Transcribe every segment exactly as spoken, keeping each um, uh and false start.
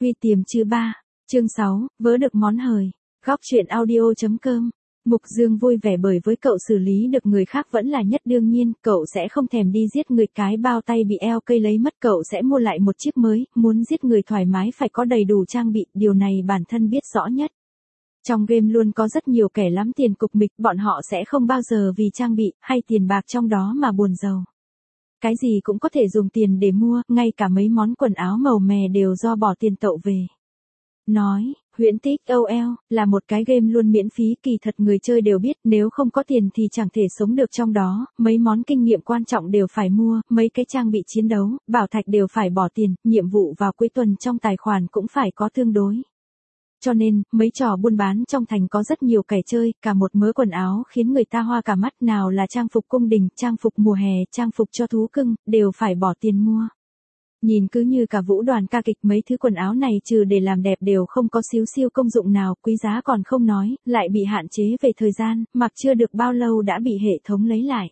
Huy tiềm chư ba, chương sáu, vớ được món hời, góc chuyện audio.com. Mục Dương vui vẻ bởi với cậu xử lý được người khác vẫn là nhất đương nhiên, cậu sẽ không thèm đi giết người cái bao tay bị eo cây lấy mất, cậu sẽ mua lại một chiếc mới, muốn giết người thoải mái phải có đầy đủ trang bị, điều này bản thân biết rõ nhất. Trong game luôn có rất nhiều kẻ lắm tiền cục mịch, bọn họ sẽ không bao giờ vì trang bị, hay tiền bạc trong đó mà buồn giàu. Cái gì cũng có thể dùng tiền để mua, ngay cả mấy món quần áo màu mè đều do bỏ tiền tậu về. Nói, Huyễn Tích o lờ là một cái game luôn miễn phí, kỳ thật người chơi đều biết nếu không có tiền thì chẳng thể sống được trong đó, mấy món kinh nghiệm quan trọng đều phải mua, mấy cái trang bị chiến đấu, bảo thạch đều phải bỏ tiền, nhiệm vụ vào cuối tuần trong tài khoản cũng phải có tương đối. Cho nên, mấy trò buôn bán trong thành có rất nhiều kẻ chơi, cả một mớ quần áo khiến người ta hoa cả mắt, nào là trang phục cung đình, trang phục mùa hè, trang phục cho thú cưng, đều phải bỏ tiền mua. Nhìn cứ như cả vũ đoàn ca kịch, mấy thứ quần áo này trừ để làm đẹp đều không có xíu xiu công dụng nào, quý giá còn không nói, lại bị hạn chế về thời gian, mặc chưa được bao lâu đã bị hệ thống lấy lại.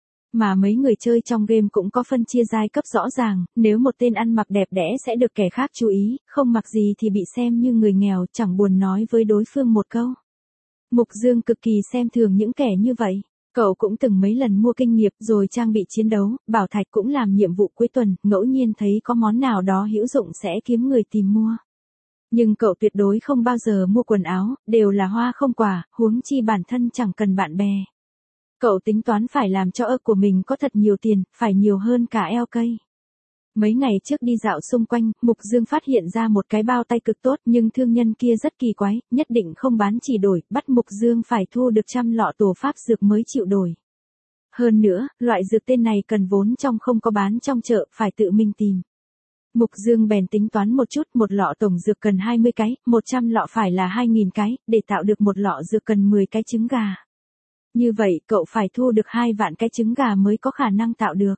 Mà mấy người chơi trong game cũng có phân chia giai cấp rõ ràng, nếu một tên ăn mặc đẹp đẽ sẽ được kẻ khác chú ý, không mặc gì thì bị xem như người nghèo, chẳng buồn nói với đối phương một câu. Mục Dương cực kỳ xem thường những kẻ như vậy. Cậu cũng từng mấy lần mua kinh nghiệm rồi trang bị chiến đấu, bảo thạch cũng làm nhiệm vụ cuối tuần, ngẫu nhiên thấy có món nào đó hữu dụng sẽ kiếm người tìm mua. Nhưng cậu tuyệt đối không bao giờ mua quần áo, đều là hoa không quả, huống chi bản thân chẳng cần bạn bè. Cậu tính toán phải làm cho ơ của mình có thật nhiều tiền, phải nhiều hơn cả eo cây. Mấy ngày trước đi dạo xung quanh, Mục Dương phát hiện ra một cái bao tay cực tốt, nhưng thương nhân kia rất kỳ quái, nhất định không bán chỉ đổi, bắt Mục Dương phải thu được trăm lọ tổ pháp dược mới chịu đổi. Hơn nữa, loại dược tên này cần vốn trong không có bán trong chợ, phải tự mình tìm. Mục Dương bèn tính toán một chút, một lọ tổng dược cần hai mươi cái, một trăm lọ phải là hai nghìn cái, để tạo được một lọ dược cần mười cái trứng gà. Như vậy, cậu phải thu được hai vạn cái trứng gà mới có khả năng tạo được.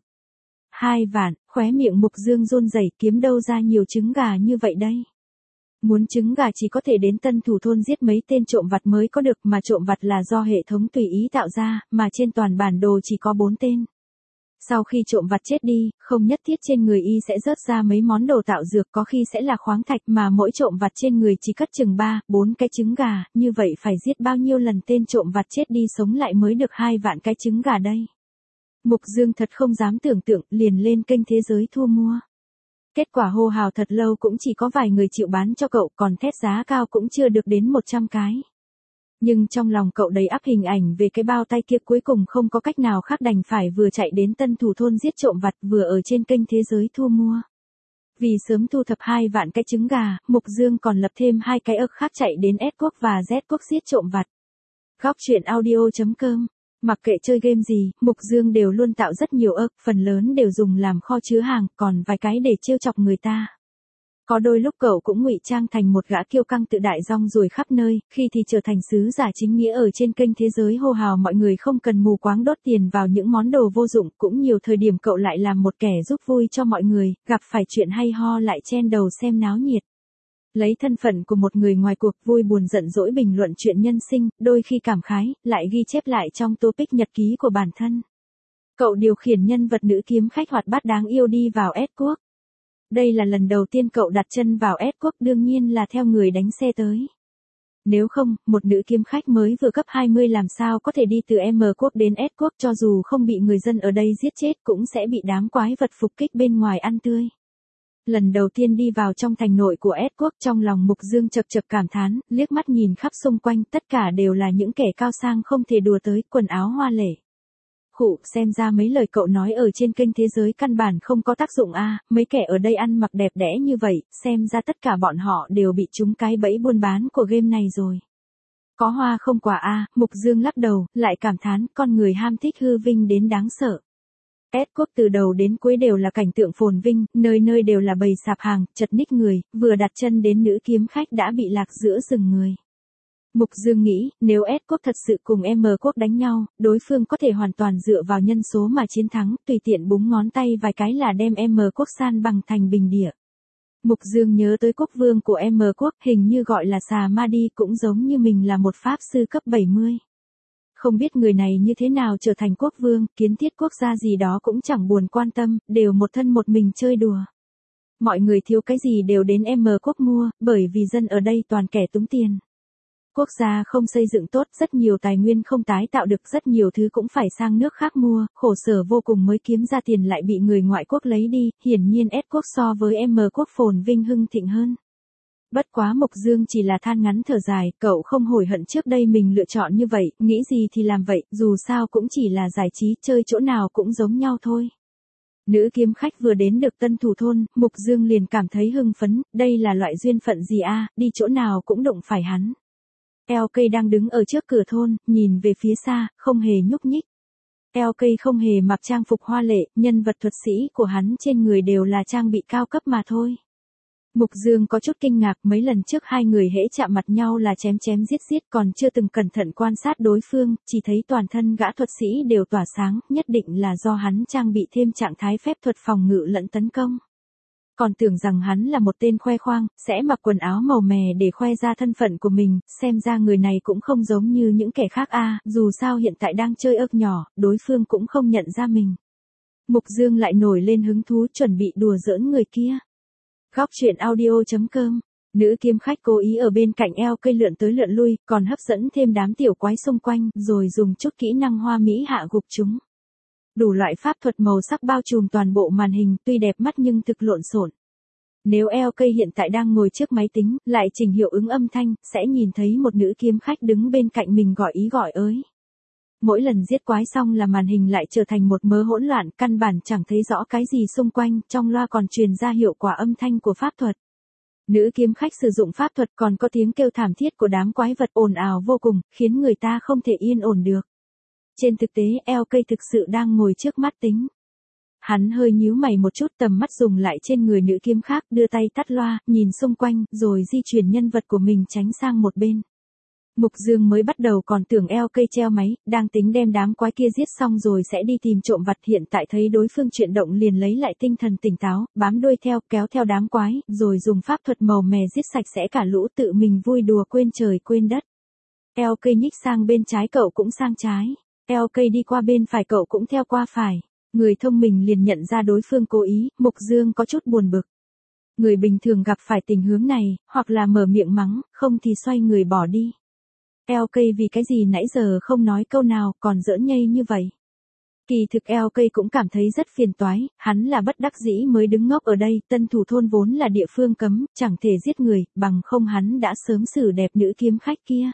Hai vạn, khóe miệng Mục Dương run rẩy, kiếm đâu ra nhiều trứng gà như vậy đây. Muốn trứng gà chỉ có thể đến Tân Thủ thôn giết mấy tên trộm vặt mới có được, mà trộm vặt là do hệ thống tùy ý tạo ra, mà trên toàn bản đồ chỉ có bốn tên. Sau khi trộm vặt chết đi, không nhất thiết trên người y sẽ rớt ra mấy món đồ tạo dược, có khi sẽ là khoáng thạch, mà mỗi trộm vặt trên người chỉ cất chừng ba, bốn cái trứng gà, như vậy phải giết bao nhiêu lần tên trộm vặt chết đi sống lại mới được hai vạn cái trứng gà đây. Mục Dương thật không dám tưởng tượng, liền lên kênh thế giới thu mua. Kết quả hô hào thật lâu cũng chỉ có vài người chịu bán cho cậu, còn thét giá cao cũng chưa được đến một trăm cái. Nhưng trong lòng cậu đầy ắp hình ảnh về cái bao tay kia, cuối cùng không có cách nào khác đành phải vừa chạy đến Tân Thủ thôn giết trộm vặt, vừa ở trên kênh thế giới thu mua. Vì sớm thu thập hai vạn cái trứng gà, Mục Dương còn lập thêm hai cái ức khác chạy đến S quốc và Z quốc giết trộm vặt. Góc chuyện audio.com. Mặc kệ chơi game gì, Mục Dương đều luôn tạo rất nhiều ức, phần lớn đều dùng làm kho chứa hàng, còn vài cái để trêu chọc người ta. Có đôi lúc cậu cũng ngụy trang thành một gã kiêu căng tự đại rong ruổi khắp nơi, khi thì trở thành sứ giả chính nghĩa ở trên kênh thế giới hô hào mọi người không cần mù quáng đốt tiền vào những món đồ vô dụng, cũng nhiều thời điểm cậu lại làm một kẻ giúp vui cho mọi người, gặp phải chuyện hay ho lại chen đầu xem náo nhiệt. Lấy thân phận của một người ngoài cuộc, vui buồn giận dỗi bình luận chuyện nhân sinh, đôi khi cảm khái, lại ghi chép lại trong topic nhật ký của bản thân. Cậu điều khiển nhân vật nữ kiếm khách hoạt bát đáng yêu đi vào S quốc. Đây là lần đầu tiên cậu đặt chân vào S quốc, đương nhiên là theo người đánh xe tới. Nếu không, một nữ kiếm khách mới vừa cấp hai mươi làm sao có thể đi từ M quốc đến S quốc, cho dù không bị người dân ở đây giết chết cũng sẽ bị đám quái vật phục kích bên ngoài ăn tươi. Lần đầu tiên đi vào trong thành nội của S quốc, trong lòng Mục Dương chập chập cảm thán, liếc mắt nhìn khắp xung quanh, tất cả đều là những kẻ cao sang không thể đùa tới, quần áo hoa lệ. Khụ, xem ra mấy lời cậu nói ở trên kênh thế giới căn bản không có tác dụng a, à, mấy kẻ ở đây ăn mặc đẹp đẽ như vậy, xem ra tất cả bọn họ đều bị trúng cái bẫy buôn bán của game này rồi. Có hoa không quả a, à, Mục Dương lắc đầu, lại cảm thán, con người ham thích hư vinh đến đáng sợ. S quốc từ đầu đến cuối đều là cảnh tượng phồn vinh, nơi nơi đều là bầy sạp hàng, chật ních người, vừa đặt chân đến nữ kiếm khách đã bị lạc giữa rừng người. Mục Dương nghĩ, nếu S quốc thật sự cùng M quốc đánh nhau, đối phương có thể hoàn toàn dựa vào nhân số mà chiến thắng, tùy tiện búng ngón tay vài cái là đem M quốc san bằng thành bình địa. Mục Dương nhớ tới quốc vương của M quốc, hình như gọi là Xà Ma Đi, cũng giống như mình là một pháp sư cấp bảy mươi. Không biết người này như thế nào trở thành quốc vương, kiến thiết quốc gia gì đó cũng chẳng buồn quan tâm, đều một thân một mình chơi đùa. mọi người thiếu cái gì đều đến M quốc mua, bởi vì dân ở đây toàn kẻ túng tiền. Quốc gia không xây dựng tốt, rất nhiều tài nguyên không tái tạo được, rất nhiều thứ cũng phải sang nước khác mua, khổ sở vô cùng mới kiếm ra tiền lại bị người ngoại quốc lấy đi, hiển nhiên S quốc so với M quốc phồn vinh hưng thịnh hơn. Bất quá Mục Dương chỉ là than ngắn thở dài, cậu không hối hận trước đây mình lựa chọn như vậy, nghĩ gì thì làm vậy, dù sao cũng chỉ là giải trí, chơi chỗ nào cũng giống nhau thôi. Nữ kiếm khách vừa đến được Tân Thủ thôn, Mục Dương liền cảm thấy hưng phấn, đây là loại duyên phận gì a, đi chỗ nào cũng đụng phải hắn. lờ ca đang đứng ở trước cửa thôn, nhìn về phía xa, không hề nhúc nhích. lờ ca không hề mặc trang phục hoa lệ, nhân vật thuật sĩ của hắn trên người đều là trang bị cao cấp mà thôi. Mục Dương có chút kinh ngạc, mấy lần trước hai người hễ chạm mặt nhau là chém chém giết giết, còn chưa từng cẩn thận quan sát đối phương, chỉ thấy toàn thân gã thuật sĩ đều tỏa sáng, nhất định là do hắn trang bị thêm trạng thái phép thuật phòng ngự lẫn tấn công. Còn tưởng rằng hắn là một tên khoe khoang, sẽ mặc quần áo màu mè để khoe ra thân phận của mình, xem ra người này cũng không giống như những kẻ khác a, dù sao hiện tại đang chơi ớt nhỏ, đối phương cũng không nhận ra mình. Mục Dương lại nổi lên hứng thú chuẩn bị đùa giỡn người kia. Góc truyện audio chấm com, nữ kiếm khách cố ý ở bên cạnh eo cây lượn tới lượn lui, còn hấp dẫn thêm đám tiểu quái xung quanh, rồi dùng chút kỹ năng hoa mỹ hạ gục chúng. Đủ loại pháp thuật màu sắc bao trùm toàn bộ màn hình, tuy đẹp mắt nhưng thực lộn xộn. Nếu lờ ca hiện tại đang ngồi trước máy tính, lại chỉnh hiệu ứng âm thanh, sẽ nhìn thấy một nữ kiếm khách đứng bên cạnh mình gọi ý gọi ới. Mỗi lần giết quái xong là màn hình lại trở thành một mớ hỗn loạn, căn bản chẳng thấy rõ cái gì xung quanh, trong loa còn truyền ra hiệu quả âm thanh của pháp thuật. Nữ kiếm khách sử dụng pháp thuật còn có tiếng kêu thảm thiết của đám quái vật ồn ào vô cùng, khiến người ta không thể yên ổn được. Trên thực tế lờ ca thực sự đang ngồi trước mắt tính. Hắn hơi nhíu mày một chút, tầm mắt dùng lại trên người nữ kiếm khác, đưa tay tắt loa, nhìn xung quanh, rồi di chuyển nhân vật của mình tránh sang một bên. Mục Dương mới bắt đầu còn tưởng lờ ca treo máy, đang tính đem đám quái kia giết xong rồi sẽ đi tìm trộm vặt, hiện tại thấy đối phương chuyển động liền lấy lại tinh thần tỉnh táo, bám đuôi theo, kéo theo đám quái, rồi dùng pháp thuật màu mè giết sạch sẽ cả lũ, tự mình vui đùa quên trời quên đất. lờ ca nhích sang bên trái cậu cũng sang trái, lờ ca đi qua bên phải cậu cũng theo qua phải. Người thông minh liền nhận ra đối phương cố ý, Mục Dương có chút buồn bực. Người bình thường gặp phải tình huống này, hoặc là mở miệng mắng, không thì xoay người bỏ đi. lờ ca vì cái gì nãy giờ không nói câu nào, còn giỡn nhây như vậy. Kỳ thực lờ ca cũng cảm thấy rất phiền toái, hắn là bất đắc dĩ mới đứng ngốc ở đây, Tân Thủ thôn vốn là địa phương cấm, chẳng thể giết người, bằng không hắn đã sớm xử đẹp nữ kiếm khách kia.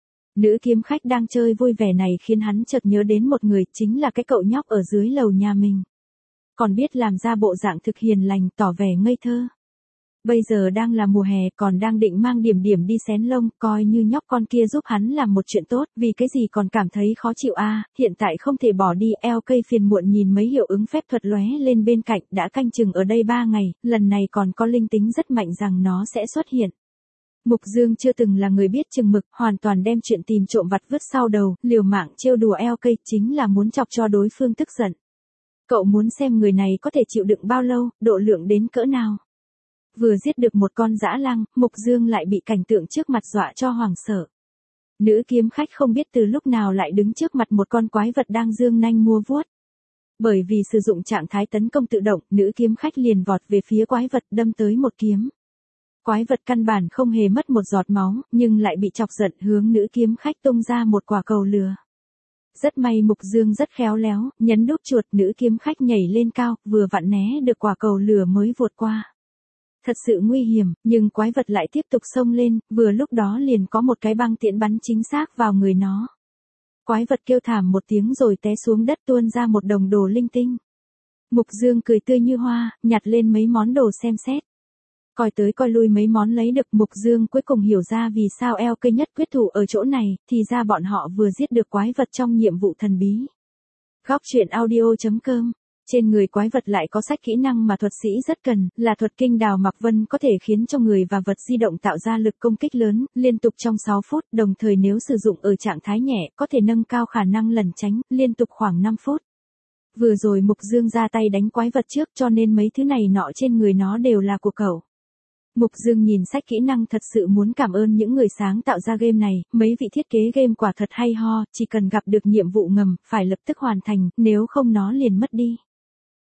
Nữ kiếm khách đang chơi vui vẻ này khiến hắn chợt nhớ đến một người, chính là cái cậu nhóc ở dưới lầu nhà mình. Còn biết làm ra bộ dạng thực hiền lành, tỏ vẻ ngây thơ. Bây giờ đang là mùa hè, còn đang định mang Điểm Điểm đi xén lông, coi như nhóc con kia giúp hắn làm một chuyện tốt, vì cái gì còn cảm thấy khó chịu a, à, hiện tại không thể bỏ đi. lờ ca phiền muộn nhìn mấy hiệu ứng phép thuật lóe lên bên cạnh, đã canh chừng ở đây ba ngày, lần này còn có linh tính rất mạnh rằng nó sẽ xuất hiện. Mục Dương chưa từng là người biết chừng mực, hoàn toàn đem chuyện tìm trộm vặt vứt sau đầu, liều mạng trêu đùa lờ ca chính là muốn chọc cho đối phương tức giận. Cậu muốn xem người này có thể chịu đựng bao lâu, độ lượng đến cỡ nào. Vừa giết được một con dã lang, Mục Dương lại bị cảnh tượng trước mặt dọa cho hoảng sợ. Nữ kiếm khách không biết từ lúc nào lại đứng trước mặt một con quái vật đang giương nanh múa vuốt. Bởi vì sử dụng trạng thái tấn công tự động, nữ kiếm khách liền vọt về phía quái vật, đâm tới một kiếm. Quái vật căn bản không hề mất một giọt máu, nhưng lại bị chọc giận, hướng nữ kiếm khách tung ra một quả cầu lửa. Rất may Mục Dương rất khéo léo, nhấn nút chuột, nữ kiếm khách nhảy lên cao, vừa vặn né được quả cầu lửa mới vụt qua. Thật sự nguy hiểm, nhưng quái vật lại tiếp tục xông lên, vừa lúc đó liền có một cái băng tiễn bắn chính xác vào người nó. Quái vật kêu thảm một tiếng rồi té xuống đất, tuôn ra một đồng đồ linh tinh. Mục Dương cười tươi như hoa, nhặt lên mấy món đồ xem xét. Coi tới coi lui mấy món lấy được, Mục Dương cuối cùng hiểu ra vì sao lờ ca nhất quyết thủ ở chỗ này, thì ra bọn họ vừa giết được quái vật trong nhiệm vụ thần bí. Góc truyện audio chấm com. Trên người quái vật lại có sách kỹ năng mà thuật sĩ rất cần, là thuật kinh đào mặc vân, có thể khiến cho người và vật di động tạo ra lực công kích lớn, liên tục trong sáu phút, đồng thời nếu sử dụng ở trạng thái nhẹ, có thể nâng cao khả năng lẩn tránh, liên tục khoảng năm phút. Vừa rồi Mục Dương ra tay đánh quái vật trước, cho nên mấy thứ này nọ trên người nó đều là của cậu. Mục Dương nhìn sách kỹ năng thật sự muốn cảm ơn những người sáng tạo ra game này, mấy vị thiết kế game quả thật hay ho, chỉ cần gặp được nhiệm vụ ngầm, phải lập tức hoàn thành, nếu không nó liền mất đi.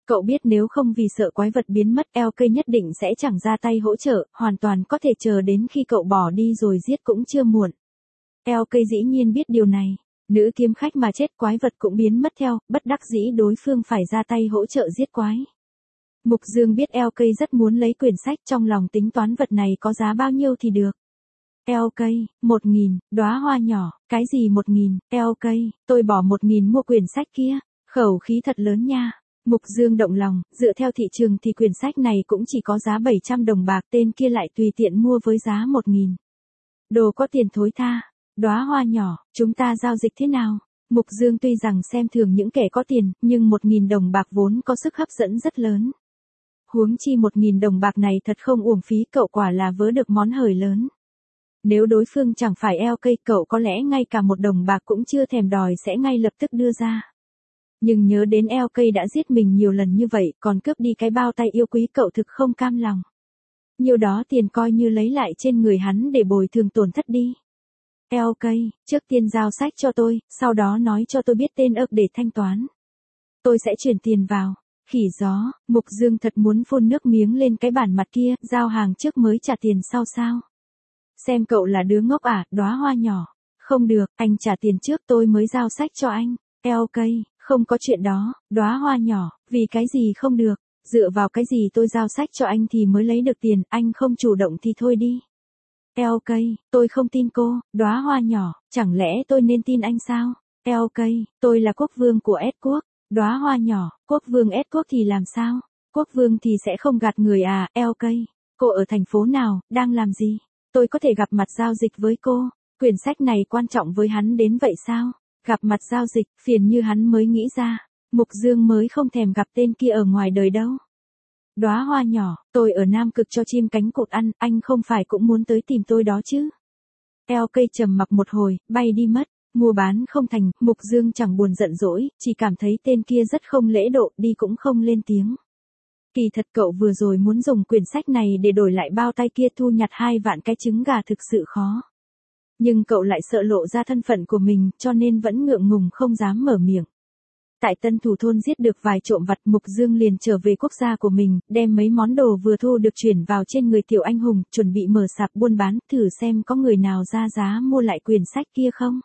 Cậu biết nếu không vì sợ quái vật biến mất lờ ca nhất định sẽ chẳng ra tay hỗ trợ, hoàn toàn có thể chờ đến khi cậu bỏ đi rồi giết cũng chưa muộn. lờ ca dĩ nhiên biết điều này. Nữ kiếm khách mà chết quái vật cũng biến mất theo, bất đắc dĩ đối phương phải ra tay hỗ trợ giết quái. Mục Dương biết lờ ca rất muốn lấy quyển sách, trong lòng tính toán vật này có giá bao nhiêu thì được. lờ ca, một nghìn, đóa hoa nhỏ, cái gì một nghìn, lờ ca, tôi bỏ một nghìn mua quyển sách kia, khẩu khí thật lớn nha. Mục Dương động lòng, dựa theo thị trường thì quyển sách này cũng chỉ có giá bảy trăm đồng bạc, tên kia lại tùy tiện mua với giá một nghìn. Đồ có tiền thối tha, đóa hoa nhỏ, chúng ta giao dịch thế nào? Mục Dương tuy rằng xem thường những kẻ có tiền, nhưng một nghìn đồng bạc vốn có sức hấp dẫn rất lớn. Huống chi một nghìn đồng bạc này thật không uổng phí, cậu quả là vớ được món hời lớn. Nếu đối phương chẳng phải lờ ca, cậu có lẽ ngay cả một đồng bạc cũng chưa thèm đòi sẽ ngay lập tức đưa ra. Nhưng nhớ đến lờ ca đã giết mình nhiều lần như vậy, còn cướp đi cái bao tay yêu quý, cậu thực không cam lòng. Nhiều đó tiền coi như lấy lại trên người hắn để bồi thường tổn thất đi. lờ ca, trước tiên giao sách cho tôi, sau đó nói cho tôi biết tên ức để thanh toán. Tôi sẽ chuyển tiền vào. Khỉ gió, Mục Dương thật muốn phun nước miếng lên cái bản mặt kia, giao hàng trước mới trả tiền sau sao? Xem cậu là đứa ngốc à, đóa hoa nhỏ. Không được, anh trả tiền trước tôi mới giao sách cho anh. lờ ca, không có chuyện đó, đóa hoa nhỏ, vì cái gì không được, dựa vào cái gì tôi giao sách cho anh thì mới lấy được tiền, anh không chủ động thì thôi đi. lờ ca, tôi không tin cô, đóa hoa nhỏ, chẳng lẽ tôi nên tin anh sao? lờ ca, tôi là quốc vương của S quốc, đóa hoa nhỏ, quốc vương S quốc thì làm sao? Quốc vương thì sẽ không gạt người à? lờ ca, cô ở thành phố nào, đang làm gì? Tôi có thể gặp mặt giao dịch với cô, quyển sách này quan trọng với hắn đến vậy sao? Gặp mặt giao dịch, phiền như hắn mới nghĩ ra. Mục Dương mới không thèm gặp tên kia ở ngoài đời đâu. Đóa hoa nhỏ, tôi ở Nam Cực cho chim cánh cụt ăn, anh không phải cũng muốn tới tìm tôi đó chứ? lờ ca trầm mặc một hồi, bay đi mất. Mua bán không thành, Mục Dương chẳng buồn giận dỗi, chỉ cảm thấy tên kia rất không lễ độ, đi cũng không lên tiếng. Kỳ thật cậu vừa rồi muốn dùng quyển sách này để đổi lại bao tay kia, thu nhặt hai vạn cái trứng gà thực sự khó. Nhưng cậu lại sợ lộ ra thân phận của mình, cho nên vẫn ngượng ngùng không dám mở miệng. Tại Tân Thủ thôn giết được vài trộm vặt, Mục Dương liền trở về quốc gia của mình, đem mấy món đồ vừa thu được chuyển vào trên người tiểu anh hùng, chuẩn bị mở sạp buôn bán, thử xem có người nào ra giá mua lại quyển sách kia không.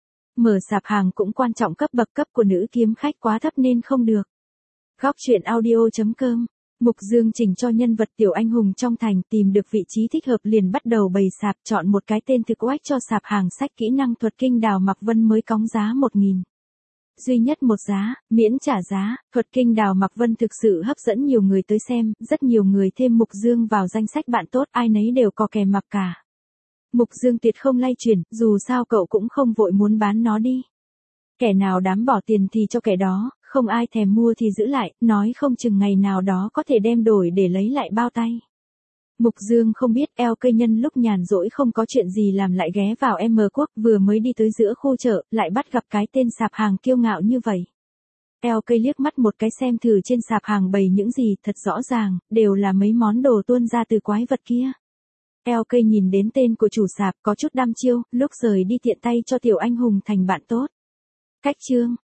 Mở sạp hàng cũng quan trọng, cấp bậc cấp của nữ kiếm khách quá thấp nên không được. Góc truyện audio chấm com. Mục Dương chỉnh cho nhân vật tiểu anh hùng trong thành, tìm được vị trí thích hợp liền bắt đầu bày sạp, chọn một cái tên thực oách cho sạp hàng sách kỹ năng thuật kinh đào Mạc Vân mới cóng giá một nghìn. Duy nhất một giá, miễn trả giá, thuật kinh đào Mạc Vân thực sự hấp dẫn nhiều người tới xem, rất nhiều người thêm Mục Dương vào danh sách bạn tốt, ai nấy đều có kè mặc cả. Mục Dương tuyệt không lay chuyển, dù sao cậu cũng không vội muốn bán nó đi. Kẻ nào dám bỏ tiền thì cho kẻ đó, không ai thèm mua thì giữ lại, nói không chừng ngày nào đó có thể đem đổi để lấy lại bao tay. Mục Dương không biết lờ ca nhân lúc nhàn rỗi không có chuyện gì làm lại ghé vào M quốc, vừa mới đi tới giữa khu chợ, lại bắt gặp cái tên sạp hàng kiêu ngạo như vậy. lờ ca liếc mắt một cái xem thử trên sạp hàng bày những gì, thật rõ ràng, đều là mấy món đồ tuôn ra từ quái vật kia. lờ ca nhìn đến tên của chủ sạp có chút đăm chiêu, lúc rời đi tiện tay cho tiểu anh hùng thành bạn tốt. Cách chương